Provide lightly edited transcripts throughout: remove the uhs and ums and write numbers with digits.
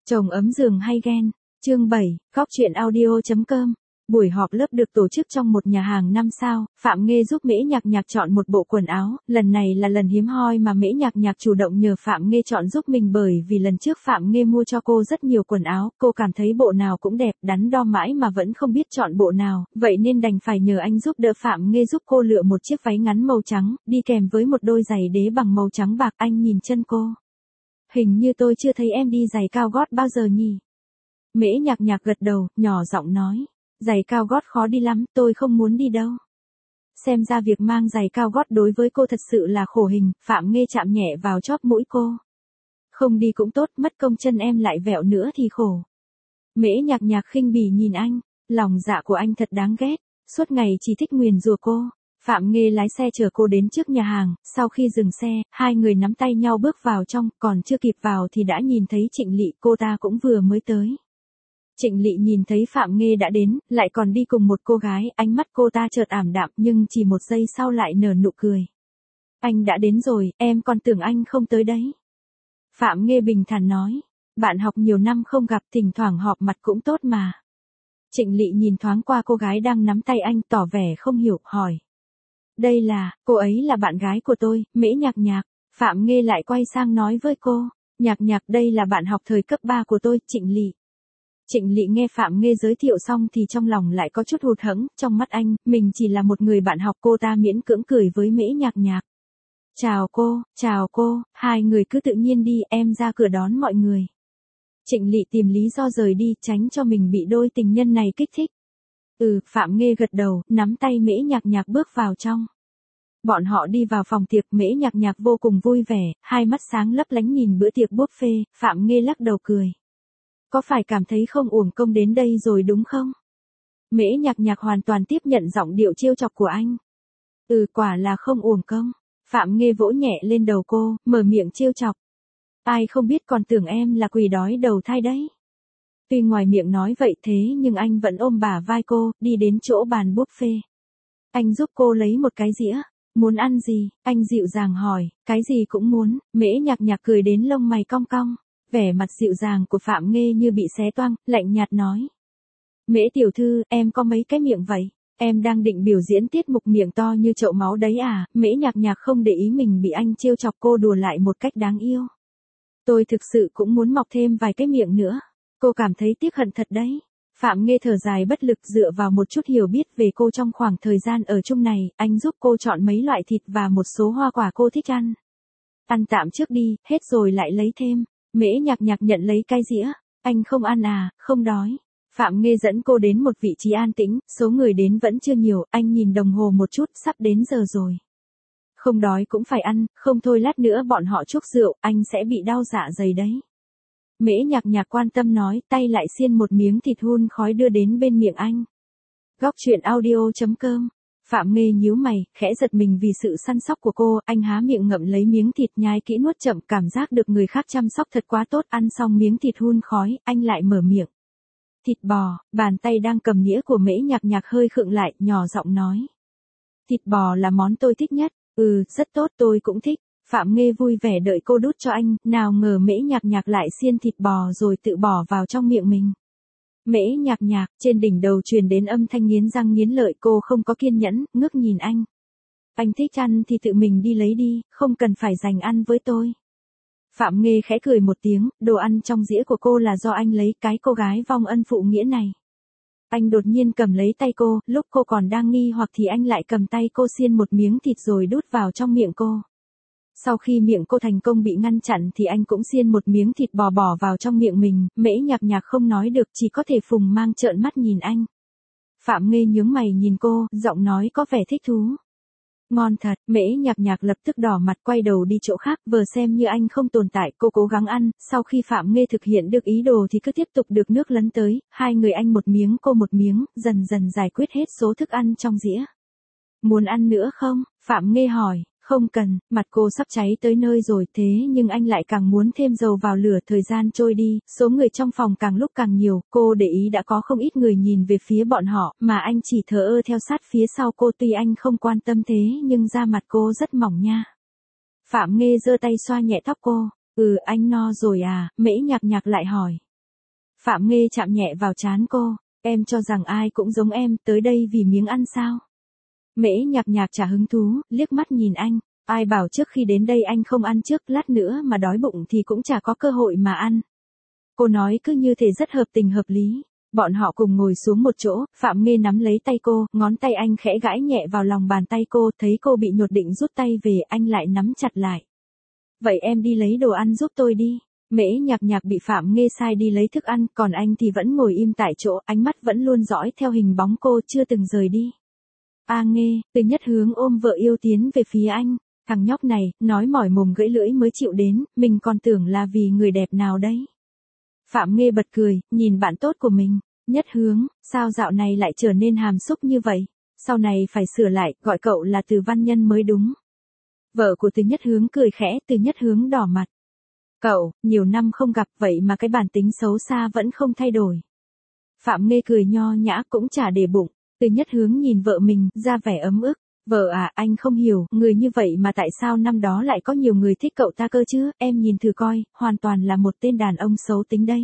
Chồng ấm giường hay ghen. Chương 7, Góc chuyện audio.com. Buổi họp lớp được tổ chức trong một nhà hàng 5 sao, Phạm Nghê giúp Mễ Nhạc Nhạc chọn một bộ quần áo, lần này là lần hiếm hoi mà Mễ Nhạc Nhạc chủ động nhờ Phạm Nghê chọn giúp mình bởi vì lần trước Phạm Nghê mua cho cô rất nhiều quần áo, cô cảm thấy bộ nào cũng đẹp, đắn đo mãi mà vẫn không biết chọn bộ nào, vậy nên đành phải nhờ anh giúp đỡ Phạm Nghê giúp cô lựa một chiếc váy ngắn màu trắng, đi kèm với một đôi giày đế bằng màu trắng bạc. Anh nhìn chân cô. Hình như tôi chưa thấy em đi giày cao gót bao giờ nhỉ? Mễ Nhạc Nhạc gật đầu, nhỏ giọng nói. Giày cao gót khó đi lắm, tôi không muốn đi đâu. Xem ra việc mang giày cao gót đối với cô thật sự là khổ hình. Phạm Nghê chạm nhẹ vào chóp mũi cô. Không đi cũng tốt, mất công chân em lại vẹo nữa thì khổ. Mễ Nhạc Nhạc khinh bỉ nhìn anh. Lòng dạ của anh thật đáng ghét, suốt ngày chỉ thích nguyền rủa cô. Phạm Nghê lái xe chở cô đến trước nhà hàng, sau khi dừng xe, hai người nắm tay nhau bước vào trong, còn chưa kịp vào thì đã nhìn thấy Trịnh Lị, cô ta cũng vừa mới tới. Trịnh Lị nhìn thấy Phạm Nghê đã đến, lại còn đi cùng một cô gái, ánh mắt cô ta chợt ảm đạm nhưng chỉ một giây sau lại nở nụ cười. Anh đã đến rồi, em còn tưởng anh không tới đấy. Phạm Nghê bình thản nói, bạn học nhiều năm không gặp, thỉnh thoảng họp mặt cũng tốt mà. Trịnh Lị nhìn thoáng qua cô gái đang nắm tay anh, tỏ vẻ không hiểu, hỏi. Đây là, cô ấy là bạn gái của tôi, Mễ Nhạc Nhạc. Phạm Nghê lại quay sang nói với cô, Nhạc Nhạc đây là bạn học thời cấp 3 của tôi, Trịnh Lị. Trịnh Lị nghe Phạm Nghê giới thiệu xong thì trong lòng lại có chút hụt hẫng, trong mắt anh, mình chỉ là một người bạn học. Cô ta miễn cưỡng cười với Mễ Nhạc Nhạc. Chào cô, hai người cứ tự nhiên đi, em ra cửa đón mọi người. Trịnh Lị tìm lý do rời đi, tránh cho mình bị đôi tình nhân này kích thích. Phạm Nghê gật đầu, nắm tay Mễ Nhạc Nhạc bước vào trong. Bọn họ đi vào phòng tiệc, Mễ Nhạc Nhạc vô cùng vui vẻ, hai mắt sáng lấp lánh nhìn bữa tiệc buffet. Phạm Nghê lắc đầu cười. Có phải cảm thấy không uổng công đến đây rồi đúng không? Mễ Nhạc Nhạc hoàn toàn tiếp nhận giọng điệu trêu chọc của anh. Quả là không uổng công. Phạm Nghê vỗ nhẹ lên đầu cô, mở miệng trêu chọc. Ai không biết còn tưởng em là quỷ đói đầu thai đấy. Tuy ngoài miệng nói vậy thế nhưng anh vẫn ôm bả vai cô, đi đến chỗ bàn buffet. Anh giúp cô lấy một cái dĩa. Muốn ăn gì? Anh dịu dàng hỏi. Cái gì cũng muốn. Mễ Nhạc Nhạc cười đến lông mày cong cong. Vẻ mặt dịu dàng của Phạm Nghê như bị xé toang, lạnh nhạt nói. Mễ tiểu thư, em có mấy cái miệng vậy? Em đang định biểu diễn tiết mục miệng to như chậu máu đấy à? Mễ Nhạc Nhạc không để ý mình bị anh trêu chọc, cô đùa lại một cách đáng yêu. Tôi thực sự cũng muốn mọc thêm vài cái miệng nữa. Cô cảm thấy tiếc hận thật đấy. Phạm Nghê thở dài bất lực, dựa vào một chút hiểu biết về cô trong khoảng thời gian ở chung này, anh giúp cô chọn mấy loại thịt và một số hoa quả cô thích ăn. Ăn tạm trước đi, hết rồi lại lấy thêm. Mễ Nhạc Nhạc nhận lấy cái dĩa. Anh không ăn à, không đói. Phạm Nghê dẫn cô đến một vị trí an tĩnh, số người đến vẫn chưa nhiều, anh nhìn đồng hồ một chút, sắp đến giờ rồi. Không đói cũng phải ăn, không thôi lát nữa bọn họ chuốc rượu, anh sẽ bị đau dạ dày đấy. Mễ Nhạc Nhạc quan tâm nói, tay lại xiên một miếng thịt hun khói đưa đến bên miệng anh. Góc chuyện audio.com. Phạm Nghê nhíu mày, khẽ giật mình vì sự săn sóc của cô, anh há miệng ngậm lấy miếng thịt, nhai kỹ nuốt chậm, cảm giác được người khác chăm sóc thật quá tốt. Ăn xong miếng thịt hun khói, anh lại mở miệng. Thịt bò. Bàn tay đang cầm nĩa của Mễ Nhạc Nhạc hơi khựng lại, nhỏ giọng nói. Thịt bò là món tôi thích nhất. Rất tốt, tôi cũng thích. Phạm Nghê vui vẻ đợi cô đút cho anh, nào ngờ Mễ Nhạc Nhạc lại xiên thịt bò rồi tự bỏ vào trong miệng mình. Mễ Nhạc Nhạc, trên đỉnh đầu truyền đến âm thanh nghiến răng nghiến lợi, cô không có kiên nhẫn, ngước nhìn anh. Anh thích ăn thì tự mình đi lấy đi, không cần phải dành ăn với tôi. Phạm Nghê khẽ cười một tiếng, đồ ăn trong dĩa của cô là do anh lấy, cái cô gái vong ân phụ nghĩa này. Anh đột nhiên cầm lấy tay cô, lúc cô còn đang nghi hoặc thì anh lại cầm tay cô xiên một miếng thịt rồi đút vào trong miệng cô. Sau khi miệng cô thành công bị ngăn chặn thì anh cũng xiên một miếng thịt bò bỏ vào trong miệng mình. Mễ Nhạc Nhạc không nói được, chỉ có thể phùng mang trợn mắt nhìn anh. Phạm Nghê nhướng mày nhìn cô, giọng nói có vẻ thích thú. Ngon thật. Mễ Nhạc Nhạc lập tức đỏ mặt quay đầu đi chỗ khác, vờ xem như anh không tồn tại. Cô cố gắng ăn, sau khi Phạm Nghê thực hiện được ý đồ thì cứ tiếp tục được nước lấn tới, hai người anh một miếng cô một miếng, dần dần giải quyết hết số thức ăn trong dĩa. Muốn ăn nữa không? Phạm Nghê hỏi. Không cần, mặt cô sắp cháy tới nơi rồi, thế nhưng anh lại càng muốn thêm dầu vào lửa. Thời gian trôi đi, số người trong phòng càng lúc càng nhiều, cô để ý đã có không ít người nhìn về phía bọn họ, mà anh chỉ thờ ơ theo sát phía sau cô. Tuy anh không quan tâm thế nhưng da mặt cô rất mỏng nha. Phạm Nghê giơ tay xoa nhẹ tóc cô. Anh no rồi à? Mễ Nhạc Nhạc lại hỏi. Phạm Nghê chạm nhẹ vào trán cô, em cho rằng ai cũng giống em, tới đây vì miếng ăn sao? Mễ Nhạc Nhạc chả hứng thú, liếc mắt nhìn anh, ai bảo trước khi đến đây anh không ăn trước, lát nữa mà đói bụng thì cũng chả có cơ hội mà ăn. Cô nói cứ như thể rất hợp tình hợp lý. Bọn họ cùng ngồi xuống một chỗ, Phạm Nghê nắm lấy tay cô, ngón tay anh khẽ gãi nhẹ vào lòng bàn tay cô, thấy cô bị nhột định rút tay về, anh lại nắm chặt lại. Vậy em đi lấy đồ ăn giúp tôi đi. Mễ Nhạc Nhạc bị Phạm Nghê sai đi lấy thức ăn, còn anh thì vẫn ngồi im tại chỗ, ánh mắt vẫn luôn dõi theo hình bóng cô chưa từng rời đi. A Nghê, Từ Nhất Hướng ôm vợ yêu tiến về phía anh. Thằng nhóc này, nói mỏi mồm gãy lưỡi mới chịu đến, mình còn tưởng là vì người đẹp nào đấy. Phạm Nghê bật cười, nhìn bạn tốt của mình. Nhất Hướng, sao dạo này lại trở nên hàm xúc như vậy? Sau này phải sửa lại, gọi cậu là Từ Văn Nhân mới đúng. Vợ của Từ Nhất Hướng cười khẽ, Từ Nhất Hướng đỏ mặt. Cậu, nhiều năm không gặp vậy mà cái bản tính xấu xa vẫn không thay đổi. Phạm Nghê cười nho nhã cũng chả để bụng. Từ Nhất Hướng nhìn vợ mình, ra vẻ ấm ức. Vợ à, anh không hiểu, người như vậy mà tại sao năm đó lại có nhiều người thích cậu ta cơ chứ, em nhìn thử coi, hoàn toàn là một tên đàn ông xấu tính đấy.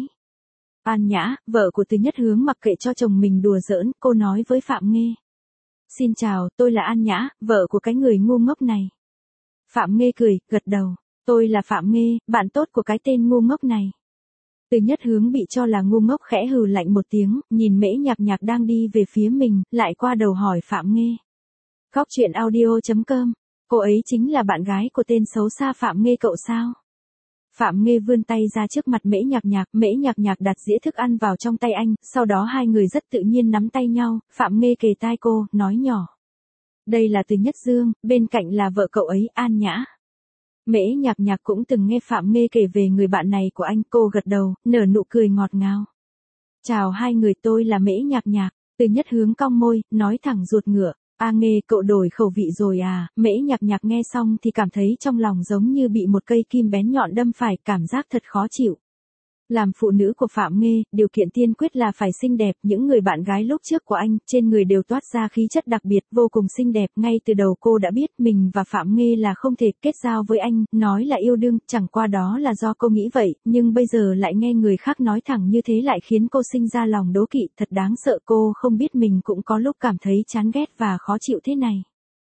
An Nhã, vợ của Từ Nhất Hướng mặc kệ cho chồng mình đùa giỡn, cô nói với Phạm Nghê. Xin chào, tôi là An Nhã, vợ của cái người ngu ngốc này. Phạm Nghê cười, gật đầu. Tôi là Phạm Nghê, bạn tốt của cái tên ngu ngốc này. Từ Nhất Hướng bị cho là ngu ngốc khẽ hừ lạnh một tiếng, nhìn Mễ Nhạc Nhạc đang đi về phía mình, lại qua đầu hỏi Phạm Nghê. Góc truyện audio.com, cô ấy chính là bạn gái của tên xấu xa Phạm Nghê cậu sao? Phạm Nghê vươn tay ra trước mặt Mễ Nhạc Nhạc đặt dĩa thức ăn vào trong tay anh, sau đó hai người rất tự nhiên nắm tay nhau, Phạm Nghê kề tai cô, nói nhỏ. Đây là Từ Nhất Dương, bên cạnh là vợ cậu ấy, An Nhã. Mễ Nhạc Nhạc cũng từng nghe Phạm Nghê kể về người bạn này của anh, cô gật đầu, nở nụ cười ngọt ngào. Chào hai người, tôi là Mễ Nhạc Nhạc. Từ Nhất Hướng cong môi, nói thẳng ruột ngựa. A Nghê, cậu đổi khẩu vị rồi à? Mễ Nhạc Nhạc nghe xong thì cảm thấy trong lòng giống như bị một cây kim bén nhọn đâm phải, cảm giác thật khó chịu. Làm phụ nữ của Phạm Nghê, điều kiện tiên quyết là phải xinh đẹp, những người bạn gái lúc trước của anh, trên người đều toát ra khí chất đặc biệt, vô cùng xinh đẹp, ngay từ đầu cô đã biết mình và Phạm Nghê là không thể kết giao với anh, nói là yêu đương, chẳng qua đó là do cô nghĩ vậy, nhưng bây giờ lại nghe người khác nói thẳng như thế lại khiến cô sinh ra lòng đố kỵ, thật đáng sợ, cô không biết mình cũng có lúc cảm thấy chán ghét và khó chịu thế này.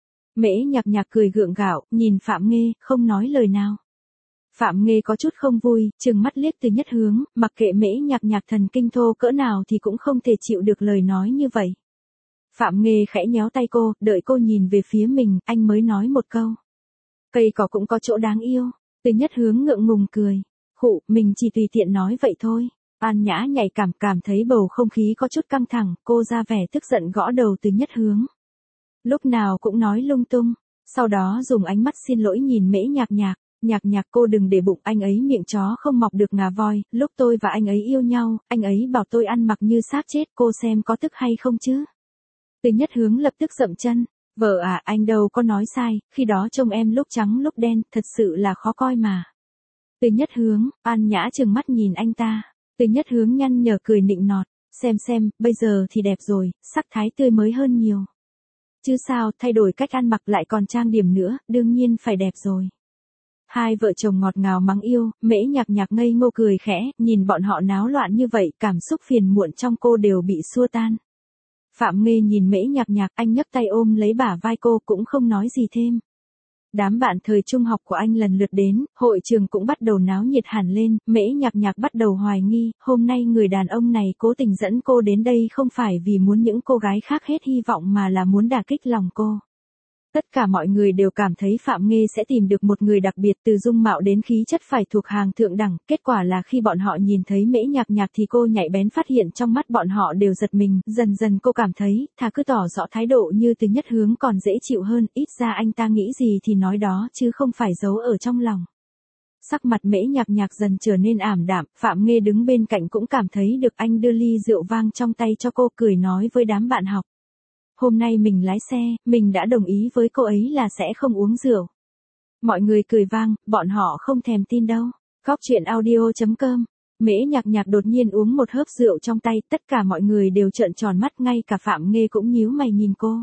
Mễ Nhạc Nhạc cười gượng gạo, nhìn Phạm Nghê, không nói lời nào. Phạm Nghê có chút không vui, trừng mắt liếc Từ Nhất Hướng, mặc kệ Mễ Nhạc Nhạc thần kinh thô cỡ nào thì cũng không thể chịu được lời nói như vậy. Phạm Nghê khẽ nhéo tay cô, đợi cô nhìn về phía mình, anh mới nói một câu. Cây cỏ cũng có chỗ đáng yêu. Từ Nhất Hướng ngượng ngùng cười. Khụ, mình chỉ tùy tiện nói vậy thôi. An Nhã nhạy cảm thấy bầu không khí có chút căng thẳng, cô ra vẻ tức giận gõ đầu Từ Nhất Hướng. Lúc nào cũng nói lung tung, sau đó dùng ánh mắt xin lỗi nhìn Mễ Nhạc Nhạc. Nhạc Nhạc, cô đừng để bụng, anh ấy miệng chó không mọc được ngà voi, lúc tôi và anh ấy yêu nhau, anh ấy bảo tôi ăn mặc như xác chết, cô xem có tức hay không chứ? Từ Nhất Hướng lập tức dậm chân, vợ à, anh đâu có nói sai, khi đó trông em lúc trắng lúc đen, thật sự là khó coi mà. Từ Nhất Hướng, An Nhã trừng mắt nhìn anh ta, Từ Nhất Hướng nhăn nhở cười nịnh nọt, xem, bây giờ thì đẹp rồi, sắc thái tươi mới hơn nhiều. Chứ sao, thay đổi cách ăn mặc lại còn trang điểm nữa, đương nhiên phải đẹp rồi. Hai vợ chồng ngọt ngào mắng yêu, Mễ Nhạc Nhạc ngây ngô cười khẽ, nhìn bọn họ náo loạn như vậy, cảm xúc phiền muộn trong cô đều bị xua tan. Phạm Nghê nhìn Mễ Nhạc Nhạc, anh nhấc tay ôm lấy bả vai cô cũng không nói gì thêm. Đám bạn thời trung học của anh lần lượt đến, hội trường cũng bắt đầu náo nhiệt hẳn lên, Mễ Nhạc Nhạc bắt đầu hoài nghi, hôm nay người đàn ông này cố tình dẫn cô đến đây không phải vì muốn những cô gái khác hết hy vọng mà là muốn đả kích lòng cô. Tất cả mọi người đều cảm thấy Phạm Nghê sẽ tìm được một người đặc biệt, từ dung mạo đến khí chất phải thuộc hàng thượng đẳng, kết quả là khi bọn họ nhìn thấy Mễ Nhạc Nhạc thì cô nhạy bén phát hiện trong mắt bọn họ đều giật mình, dần dần cô cảm thấy, thà cứ tỏ rõ thái độ như Từ Nhất Hướng còn dễ chịu hơn, ít ra anh ta nghĩ gì thì nói đó chứ không phải giấu ở trong lòng. Sắc mặt Mễ Nhạc Nhạc dần trở nên ảm đạm, Phạm Nghê đứng bên cạnh cũng cảm thấy được anh đưa ly rượu vang trong tay cho cô, cười nói với đám bạn học. Hôm nay mình lái xe, mình đã đồng ý với cô ấy là sẽ không uống rượu. Mọi người cười vang, bọn họ không thèm tin đâu. Góc truyện audio.com, Mễ Nhạc Nhạc đột nhiên uống một hớp rượu trong tay, tất cả mọi người đều trợn tròn mắt, ngay cả Phạm Nghê cũng nhíu mày nhìn cô.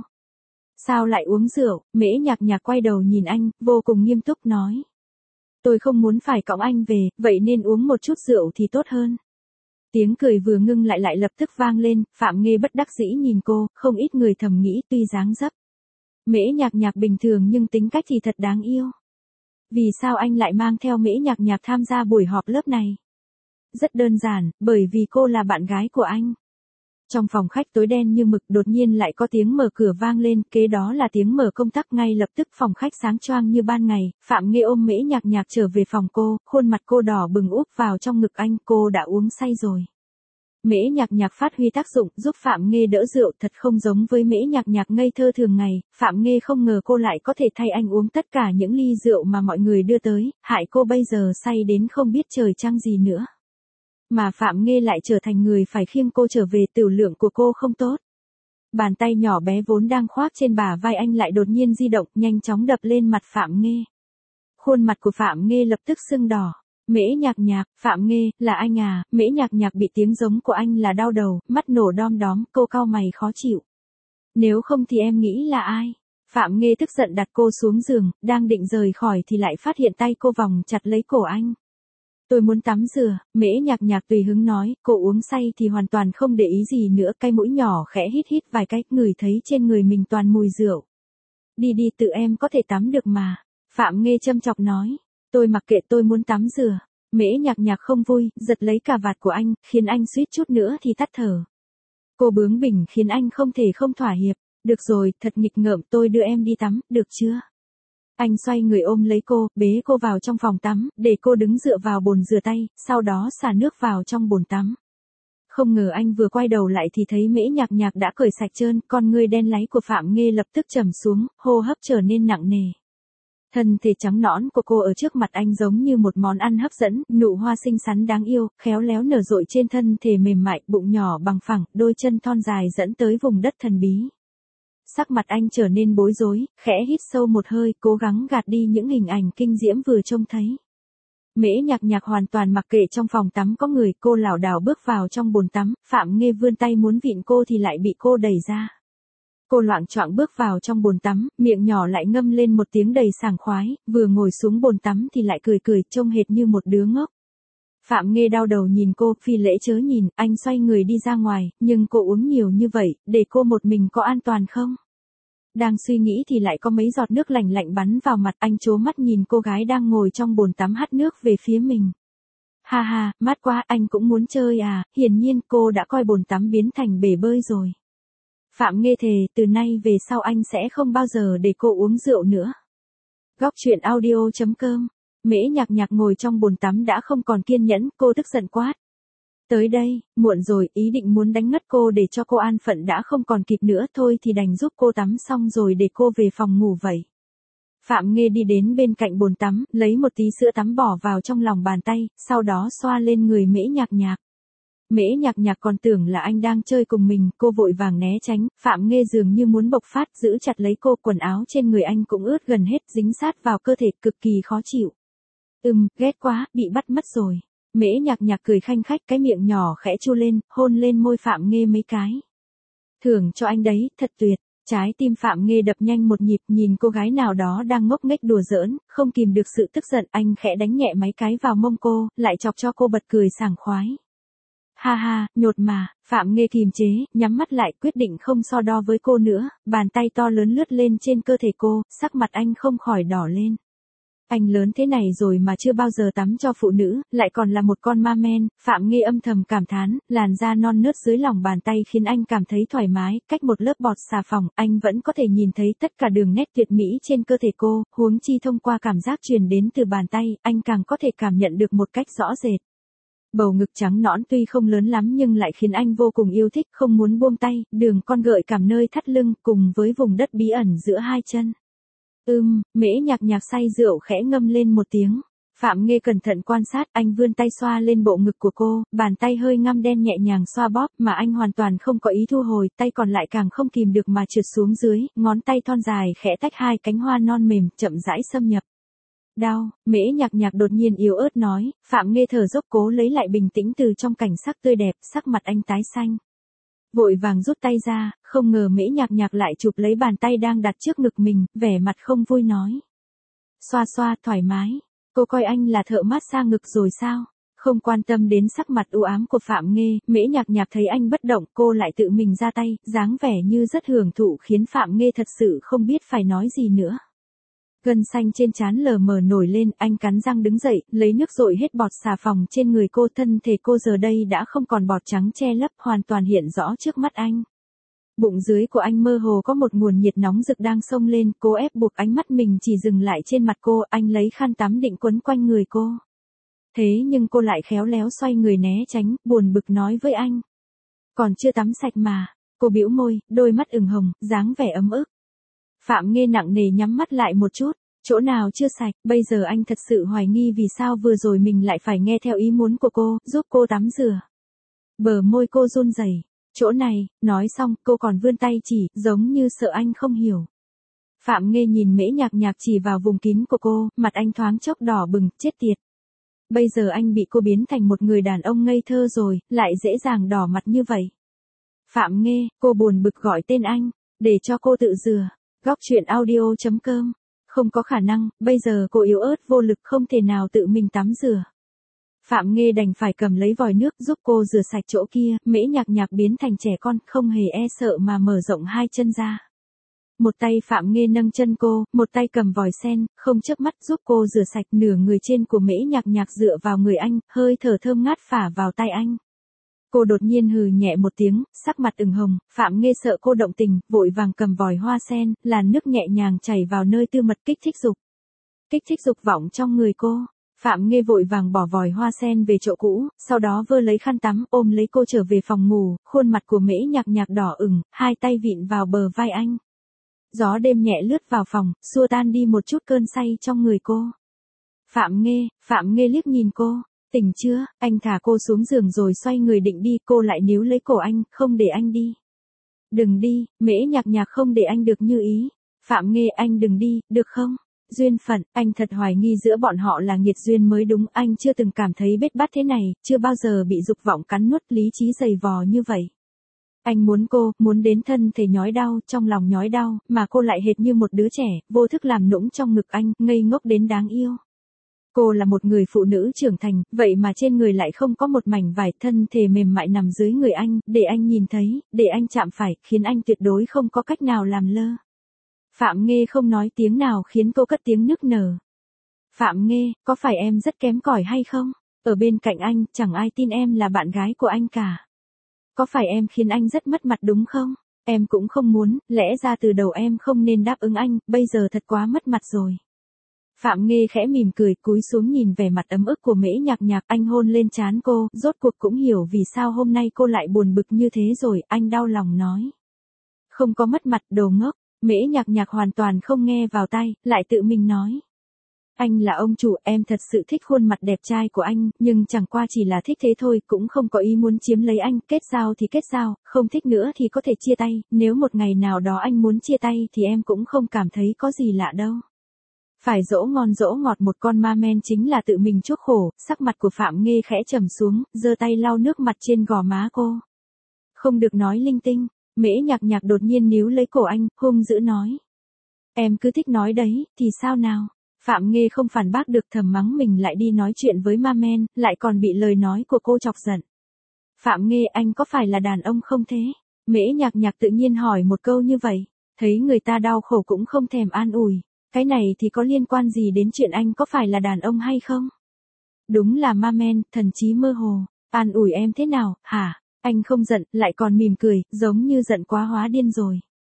Sao lại uống rượu? Mễ Nhạc Nhạc quay đầu nhìn anh, vô cùng nghiêm túc nói. Tôi không muốn phải cõng anh về, vậy nên uống một chút rượu thì tốt hơn. Tiếng cười vừa ngưng lại lập tức vang lên, Phạm Nghê bất đắc dĩ nhìn cô, không ít người thầm nghĩ tuy dáng dấp Mễ Nhạc Nhạc bình thường nhưng tính cách thì thật đáng yêu. Vì sao anh lại mang theo Mễ Nhạc Nhạc tham gia buổi họp lớp này? Rất đơn giản, bởi vì cô là bạn gái của anh. Trong phòng khách tối đen như mực đột nhiên lại có tiếng mở cửa vang lên, kế đó là tiếng mở công tắc, ngay lập tức phòng khách sáng choang như ban ngày, Phạm Nghê ôm Mễ Nhạc Nhạc trở về phòng cô, khuôn mặt cô đỏ bừng úp vào trong ngực anh, cô đã uống say rồi. Mễ Nhạc Nhạc phát huy tác dụng, giúp Phạm Nghê đỡ rượu, thật không giống với Mễ Nhạc Nhạc ngây thơ thường ngày, Phạm Nghê không ngờ cô lại có thể thay anh uống tất cả những ly rượu mà mọi người đưa tới, hại cô bây giờ say đến không biết trời trăng gì nữa. Mà Phạm Nghê lại trở thành người phải khiêng cô trở về, tiểu lượng của cô không tốt. Bàn tay nhỏ bé vốn đang khoác trên bả vai anh lại đột nhiên di động, nhanh chóng đập lên mặt Phạm Nghê. Khuôn mặt của Phạm Nghê lập tức sưng đỏ. Mễ Nhạc Nhạc, Phạm Nghê, là anh à? Mễ Nhạc Nhạc bị tiếng giống của anh là đau đầu, mắt nổ đom đóm, cô cau mày khó chịu. Nếu không thì em nghĩ là ai? Phạm Nghê tức giận đặt cô xuống giường, đang định rời khỏi thì lại phát hiện tay cô vòng chặt lấy cổ anh. Tôi muốn tắm rửa, Mễ Nhạc Nhạc tùy hứng nói, cô uống say thì hoàn toàn không để ý gì nữa, cái mũi nhỏ khẽ hít hít vài cái, ngửi thấy trên người mình toàn mùi rượu. Đi đi, tự em có thể tắm được mà. Phạm Nghê châm chọc nói, tôi mặc kệ, tôi muốn tắm rửa. Mễ Nhạc Nhạc không vui, giật lấy cà vạt của anh, khiến anh suýt chút nữa thì tắt thở. Cô bướng bỉnh khiến anh không thể không thỏa hiệp. Được rồi, thật nghịch ngợm, tôi đưa em đi tắm, được chưa? Anh xoay người ôm lấy cô, bế cô vào trong phòng tắm, để cô đứng dựa vào bồn rửa tay, sau đó xả nước vào trong bồn tắm. Không ngờ anh vừa quay đầu lại thì thấy Mễ Nhạc Nhạc đã cởi sạch trơn, con ngươi đen láy của Phạm Nghê lập tức trầm xuống, hô hấp trở nên nặng nề. Thân thể trắng nõn của cô ở trước mặt anh giống như một món ăn hấp dẫn, nụ hoa xinh xắn đáng yêu, khéo léo nở rộ trên thân thể mềm mại, bụng nhỏ bằng phẳng, đôi chân thon dài dẫn tới vùng đất thần bí. Sắc mặt anh trở nên bối rối, khẽ hít sâu một hơi, cố gắng gạt đi những hình ảnh kinh diễm vừa trông thấy. Mễ Nhạc Nhạc hoàn toàn mặc kệ trong phòng tắm có người, cô lảo đảo bước vào trong bồn tắm, Phạm Nghê vươn tay muốn vịn cô thì lại bị cô đẩy ra. Cô loạng choạng bước vào trong bồn tắm, miệng nhỏ lại ngâm lên một tiếng đầy sảng khoái, vừa ngồi xuống bồn tắm thì lại cười cười, trông hệt như một đứa ngốc. Phạm Nghê đau đầu nhìn cô, phi lễ chớ nhìn, anh xoay người đi ra ngoài, nhưng cô uống nhiều như vậy, để cô một mình có an toàn không? Đang suy nghĩ thì lại có mấy giọt nước lạnh lạnh bắn vào mặt, anh trố mắt nhìn cô gái đang ngồi trong bồn tắm hắt nước về phía mình. Ha ha, mát quá, anh cũng muốn chơi à? Hiển nhiên cô đã coi bồn tắm biến thành bể bơi rồi. Phạm Nghê thề, từ nay về sau anh sẽ không bao giờ để cô uống rượu nữa. Góc truyện audio.com. Mễ Nhạc Nhạc ngồi trong bồn tắm đã không còn kiên nhẫn, cô tức giận quát. Tới đây, muộn rồi, ý định muốn đánh ngất cô để cho cô an phận đã không còn kịp nữa, thôi thì đành giúp cô tắm xong rồi để cô về phòng ngủ vậy. Phạm Nghê đi đến bên cạnh bồn tắm, lấy một tí sữa tắm bỏ vào trong lòng bàn tay, sau đó xoa lên người Mễ Nhạc Nhạc. Mễ Nhạc Nhạc còn tưởng là anh đang chơi cùng mình, cô vội vàng né tránh, Phạm Nghê dường như muốn bộc phát, giữ chặt lấy cô, quần áo trên người anh cũng ướt gần hết, dính sát vào cơ thể, cực kỳ khó chịu. Ghét quá, bị bắt mất rồi. Mễ Nhạc Nhạc cười khanh khách, cái miệng nhỏ khẽ chu lên, hôn lên môi Phạm Nghê mấy cái. Thưởng cho anh đấy, thật tuyệt. Trái tim Phạm Nghê đập nhanh một nhịp, nhìn cô gái nào đó đang ngốc nghếch đùa giỡn, không kìm được sự tức giận, anh khẽ đánh nhẹ mấy cái vào mông cô, lại chọc cho cô bật cười sảng khoái. Ha ha, nhột mà, Phạm Nghê kìm chế, nhắm mắt lại, quyết định không so đo với cô nữa, bàn tay to lớn lướt lên trên cơ thể cô, sắc mặt anh không khỏi đỏ lên. Anh lớn thế này rồi mà chưa bao giờ tắm cho phụ nữ, lại còn là một con ma men, Phạm Nghê âm thầm cảm thán, làn da non nớt dưới lòng bàn tay khiến anh cảm thấy thoải mái, cách một lớp bọt xà phòng, anh vẫn có thể nhìn thấy tất cả đường nét tuyệt mỹ trên cơ thể cô, huống chi thông qua cảm giác truyền đến từ bàn tay, anh càng có thể cảm nhận được một cách rõ rệt. Bầu ngực trắng nõn tuy không lớn lắm nhưng lại khiến anh vô cùng yêu thích, không muốn buông tay, đường con gợi cảm nơi thắt lưng, cùng với vùng đất bí ẩn giữa hai chân. Mễ Nhạc Nhạc say rượu khẽ ngâm lên một tiếng. Phạm Nghê cẩn thận quan sát, anh vươn tay xoa lên bộ ngực của cô, bàn tay hơi ngăm đen nhẹ nhàng xoa bóp, mà anh hoàn toàn không có ý thu hồi, tay còn lại càng không kìm được mà trượt xuống dưới, ngón tay thon dài khẽ tách hai cánh hoa non mềm, chậm rãi xâm nhập. Đau, Mễ Nhạc Nhạc đột nhiên yếu ớt nói, Phạm Nghê thở dốc cố lấy lại bình tĩnh từ trong cảnh sắc tươi đẹp, sắc mặt anh tái xanh. Vội vàng rút tay ra, không ngờ Mễ Nhạc Nhạc lại chụp lấy bàn tay đang đặt trước ngực mình, vẻ mặt không vui nói. Xoa xoa, thoải mái, cô coi anh là thợ mát xa ngực rồi sao? Không quan tâm đến sắc mặt u ám của Phạm Nghê, Mễ Nhạc Nhạc thấy anh bất động, cô lại tự mình ra tay, dáng vẻ như rất hưởng thụ khiến Phạm Nghê thật sự không biết phải nói gì nữa. Gân xanh trên trán lờ mờ nổi lên, anh cắn răng đứng dậy, lấy nước dội hết bọt xà phòng trên người cô, thân thể cô giờ đây đã không còn bọt trắng che lấp, hoàn toàn hiện rõ trước mắt anh. Bụng dưới của anh mơ hồ có một nguồn nhiệt nóng rực đang xông lên, cố ép buộc ánh mắt mình chỉ dừng lại trên mặt cô, anh lấy khăn tắm định quấn quanh người cô. Thế nhưng cô lại khéo léo xoay người né tránh, buồn bực nói với anh. Còn chưa tắm sạch mà, cô bĩu môi, đôi mắt ửng hồng, dáng vẻ ấm ức. Phạm Nghê nặng nề nhắm mắt lại một chút, chỗ nào chưa sạch, bây giờ anh thật sự hoài nghi vì sao vừa rồi mình lại phải nghe theo ý muốn của cô, giúp cô tắm rửa. Bờ môi cô run rẩy, chỗ này, nói xong, cô còn vươn tay chỉ, giống như sợ anh không hiểu. Phạm Nghê nhìn Mễ Nhạc Nhạc chỉ vào vùng kín của cô, mặt anh thoáng chốc đỏ bừng, chết tiệt. Bây giờ anh bị cô biến thành một người đàn ông ngây thơ rồi, lại dễ dàng đỏ mặt như vậy. Phạm Nghê, cô buồn bực gọi tên anh, để cho cô tự rửa. Góc truyện audio.com. Không có khả năng, bây giờ cô yếu ớt vô lực không thể nào tự mình tắm rửa. Phạm Nghê đành phải cầm lấy vòi nước giúp cô rửa sạch chỗ kia, Mễ Nhạc Nhạc biến thành trẻ con, không hề e sợ mà mở rộng hai chân ra. Một tay Phạm Nghê nâng chân cô, một tay cầm vòi sen, không chớp mắt giúp cô rửa sạch, nửa người trên của Mễ Nhạc Nhạc dựa vào người anh, hơi thở thơm ngát phả vào tay anh. Cô đột nhiên hừ nhẹ một tiếng, sắc mặt ửng hồng, Phạm Nghê sợ cô động tình, vội vàng cầm vòi hoa sen, làn nước nhẹ nhàng chảy vào nơi tư mật, kích thích dục. Kích thích dục vọng trong người cô. Phạm Nghê vội vàng bỏ vòi hoa sen về chỗ cũ, sau đó vơ lấy khăn tắm, ôm lấy cô trở về phòng ngủ, khuôn mặt của Mễ Nhạc Nhạc đỏ ửng, hai tay vịn vào bờ vai anh. Gió đêm nhẹ lướt vào phòng, xua tan đi một chút cơn say trong người cô. Phạm Nghê liếc nhìn cô. Tỉnh chưa, anh thả cô xuống giường rồi xoay người định đi, cô lại níu lấy cổ anh, không để anh đi. Đừng đi, Mễ Nhạc Nhạc không để anh được như ý. Phạm Nghê, anh đừng đi, được không? Duyên phận, anh thật hoài nghi giữa bọn họ là nghiệt duyên mới đúng, anh chưa từng cảm thấy bết bát thế này, chưa bao giờ bị dục vọng cắn nuốt, lý trí dày vò như vậy. Anh muốn cô, muốn đến thân thể nhói đau, trong lòng nhói đau, mà cô lại hệt như một đứa trẻ, vô thức làm nũng trong ngực anh, ngây ngốc đến đáng yêu. Cô là một người phụ nữ trưởng thành, vậy mà trên người lại không có một mảnh vải, thân thể mềm mại nằm dưới người anh, để anh nhìn thấy, để anh chạm phải, khiến anh tuyệt đối không có cách nào làm lơ. Phạm Nghê không nói tiếng nào khiến cô cất tiếng nức nở. Phạm Nghê, có phải em rất kém cỏi hay không? Ở bên cạnh anh, chẳng ai tin em là bạn gái của anh cả. Có phải em khiến anh rất mất mặt đúng không? Em cũng không muốn, lẽ ra từ đầu em không nên đáp ứng anh, bây giờ thật quá mất mặt rồi. Phạm Nghê khẽ mỉm cười, cúi xuống nhìn vẻ mặt ấm ức của Mễ Nhạc Nhạc, anh hôn lên trán cô, rốt cuộc cũng hiểu vì sao hôm nay cô lại buồn bực như thế rồi, anh đau lòng nói. Không có mất mặt, đồ ngốc. Mễ Nhạc Nhạc hoàn toàn không nghe vào tai, lại tự mình nói. Anh là ông chủ, em thật sự thích khuôn mặt đẹp trai của anh, nhưng chẳng qua chỉ là thích thế thôi, cũng không có ý muốn chiếm lấy anh, kết giao thì kết giao, không thích nữa thì có thể chia tay, nếu một ngày nào đó anh muốn chia tay thì em cũng không cảm thấy có gì lạ đâu. Phải dỗ ngon dỗ ngọt một con ma men chính là tự mình chuốc khổ, sắc mặt của Phạm Nghê khẽ trầm xuống, giơ tay lau nước mặt trên gò má cô. Không được nói linh tinh, Mễ Nhạc Nhạc đột nhiên níu lấy cổ anh, hung dữ nói. Em cứ thích nói đấy, thì sao nào? Phạm Nghê không phản bác được, thầm mắng mình lại đi nói chuyện với ma men, lại còn bị lời nói của cô chọc giận. Phạm Nghê, anh có phải là đàn ông không thế? Mễ Nhạc Nhạc tự nhiên hỏi một câu như vậy, thấy người ta đau khổ cũng không thèm an ủi. Cái này thì có liên quan gì đến chuyện anh có phải là đàn ông hay không? Đúng là ma men, thần trí mơ hồ, an ủi em thế nào, hả? Anh không giận, lại còn mỉm cười, giống như giận quá hóa điên rồi.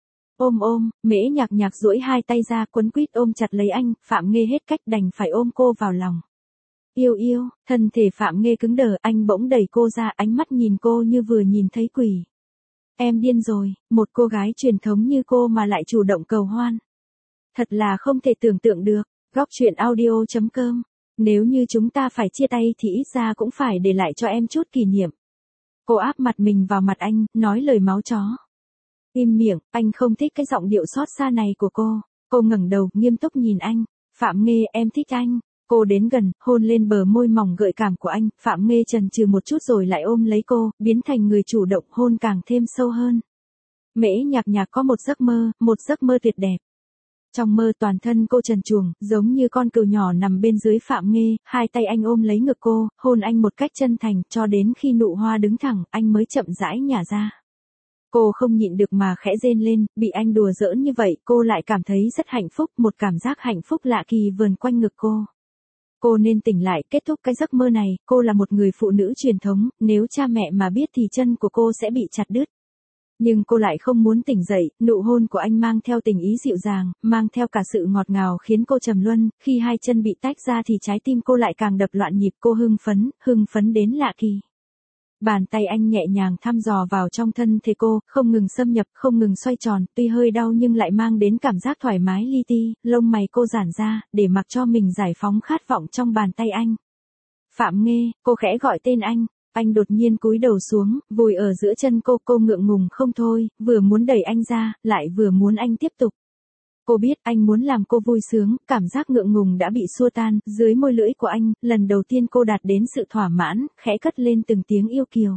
Ôm, Mễ Nhạc Nhạc duỗi hai tay ra quấn quýt ôm chặt lấy anh, Phạm Nghê hết cách đành phải ôm cô vào lòng. Yêu, thân thể Phạm Nghê cứng đờ, anh bỗng đẩy cô ra, ánh mắt nhìn cô như vừa nhìn thấy quỷ. Em điên rồi, một cô gái truyền thống như cô mà lại chủ động cầu hoan. Thật là không thể tưởng tượng được. Góc truyện audio.com. Nếu như chúng ta phải chia tay thì ít ra cũng phải để lại cho em chút kỷ niệm. Cô áp mặt mình vào mặt anh, nói lời máu chó. Im miệng, anh không thích cái giọng điệu xót xa này của cô. Cô ngẩng đầu, nghiêm túc nhìn anh. Phạm Nghê, em thích anh. Cô đến gần, hôn lên bờ môi mỏng gợi cảm của anh. Phạm Nghê chần chừ một chút rồi lại ôm lấy cô, biến thành người chủ động, hôn càng thêm sâu hơn. Mễ Nhạc Nhạc có một giấc mơ tuyệt đẹp. Trong mơ toàn thân cô trần truồng, giống như con cừu nhỏ nằm bên dưới Phạm Nghê, hai tay anh ôm lấy ngực cô, hôn anh một cách chân thành, cho đến khi nụ hoa đứng thẳng, anh mới chậm rãi nhả ra. Cô không nhịn được mà khẽ rên lên, bị anh đùa giỡn như vậy, cô lại cảm thấy rất hạnh phúc, một cảm giác hạnh phúc lạ kỳ vờn quanh ngực cô. Cô nên tỉnh lại, kết thúc cái giấc mơ này, cô là một người phụ nữ truyền thống, nếu cha mẹ mà biết thì chân của cô sẽ bị chặt đứt. Nhưng cô lại không muốn tỉnh dậy, nụ hôn của anh mang theo tình ý dịu dàng, mang theo cả sự ngọt ngào khiến cô trầm luân, khi hai chân bị tách ra thì trái tim cô lại càng đập loạn nhịp, cô hưng phấn đến lạ kỳ. Bàn tay anh nhẹ nhàng thăm dò vào trong thân thể cô, không ngừng xâm nhập, không ngừng xoay tròn, tuy hơi đau nhưng lại mang đến cảm giác thoải mái li ti, lông mày cô giãn ra, để mặc cho mình giải phóng khát vọng trong bàn tay anh. Phạm Nghê, cô khẽ gọi tên anh đột nhiên cúi đầu xuống, vùi ở giữa chân cô ngượng ngùng không thôi, vừa muốn đẩy anh ra, lại vừa muốn anh tiếp tục. Cô biết anh muốn làm cô vui sướng, cảm giác ngượng ngùng đã bị xua tan, dưới môi lưỡi của anh, lần đầu tiên cô đạt đến sự thỏa mãn, khẽ cất lên từng tiếng yêu kiều.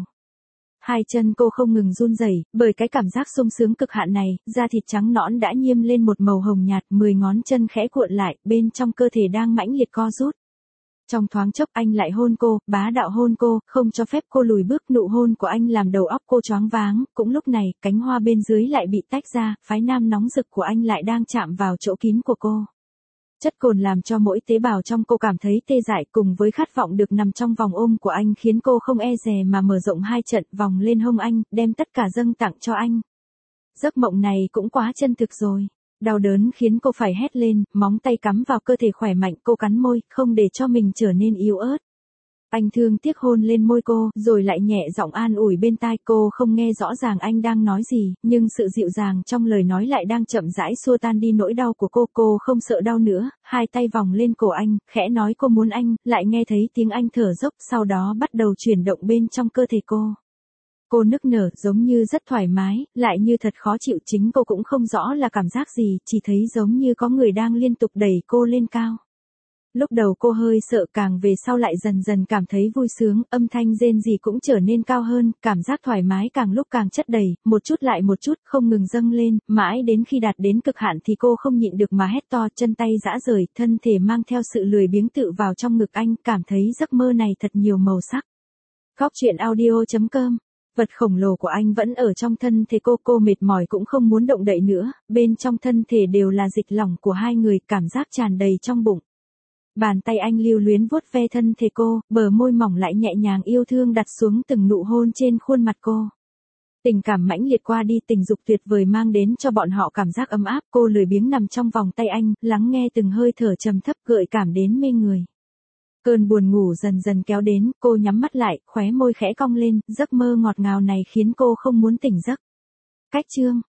Hai chân cô không ngừng run rẩy, bởi cái cảm giác sung sướng cực hạn này, da thịt trắng nõn đã nhiễm lên một màu hồng nhạt, 10 ngón chân khẽ cuộn lại, bên trong cơ thể đang mãnh liệt co rút. Trong thoáng chốc anh lại hôn cô, bá đạo hôn cô, không cho phép cô lùi bước, nụ hôn của anh làm đầu óc cô choáng váng, cũng lúc này, cánh hoa bên dưới lại bị tách ra, phái nam nóng rực của anh lại đang chạm vào chỗ kín của cô. Chất cồn làm cho mỗi tế bào trong cô cảm thấy tê dại, cùng với khát vọng được nằm trong vòng ôm của anh khiến cô không e dè mà mở rộng hai trận vòng lên hông anh, đem tất cả dâng tặng cho anh. Giấc mộng này cũng quá chân thực rồi. Đau đớn khiến cô phải hét lên, móng tay cắm vào cơ thể khỏe mạnh, cô cắn môi, không để cho mình trở nên yếu ớt. Anh thương tiếc hôn lên môi cô, rồi lại nhẹ giọng an ủi bên tai, cô không nghe rõ ràng anh đang nói gì, nhưng sự dịu dàng trong lời nói lại đang chậm rãi xua tan đi nỗi đau của cô không sợ đau nữa, hai tay vòng lên cổ anh, khẽ nói cô muốn anh, lại nghe thấy tiếng anh thở dốc, sau đó bắt đầu chuyển động bên trong cơ thể cô. Cô nức nở, giống như rất thoải mái, lại như thật khó chịu, chính cô cũng không rõ là cảm giác gì, chỉ thấy giống như có người đang liên tục đẩy cô lên cao. Lúc đầu cô hơi sợ, càng về sau lại dần dần cảm thấy vui sướng, âm thanh rên rỉ cũng trở nên cao hơn, cảm giác thoải mái càng lúc càng chất đầy, một chút lại một chút, không ngừng dâng lên, mãi đến khi đạt đến cực hạn thì cô không nhịn được mà hét to, chân tay rã rời, thân thể mang theo sự lười biếng tựa vào trong ngực anh, cảm thấy giấc mơ này thật nhiều màu sắc. Góc truyện audio.com. Vật khổng lồ của anh vẫn ở trong thân thể cô mệt mỏi cũng không muốn động đậy nữa, bên trong thân thể đều là dịch lỏng của hai người, cảm giác tràn đầy trong bụng. Bàn tay anh lưu luyến vuốt ve thân thể cô, bờ môi mỏng lại nhẹ nhàng yêu thương đặt xuống từng nụ hôn trên khuôn mặt cô. Tình cảm mãnh liệt qua đi, tình dục tuyệt vời mang đến cho bọn họ cảm giác ấm áp, cô lười biếng nằm trong vòng tay anh, lắng nghe từng hơi thở trầm thấp gợi cảm đến mê người. Cơn buồn ngủ dần dần kéo đến, cô nhắm mắt lại, khóe môi khẽ cong lên, giấc mơ ngọt ngào này khiến cô không muốn tỉnh giấc. Cách chương